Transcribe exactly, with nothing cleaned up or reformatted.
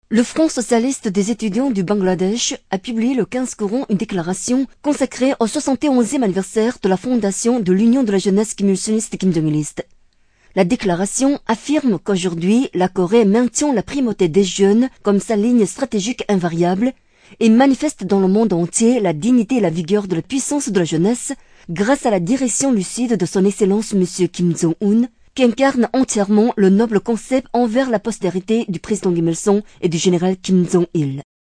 Le Front socialiste des étudiants du Bangladesh a publié le quinze courant une déclaration consacrée au soixante et onzième anniversaire de la fondation de l'Union de la jeunesse kim il-sungiste et kim jong-iliste. La déclaration affirme qu'aujourd'hui, la Corée maintient la primauté des jeunes comme sa ligne stratégique invariable et manifeste dans le monde entier la dignité et la vigueur de la puissance de la jeunesse grâce à la direction lucide de son Excellence M. Kim Jong-un, qui incarne entièrement le noble concept envers la postérité du président Kim Il-sung et du général Kim Jong-il.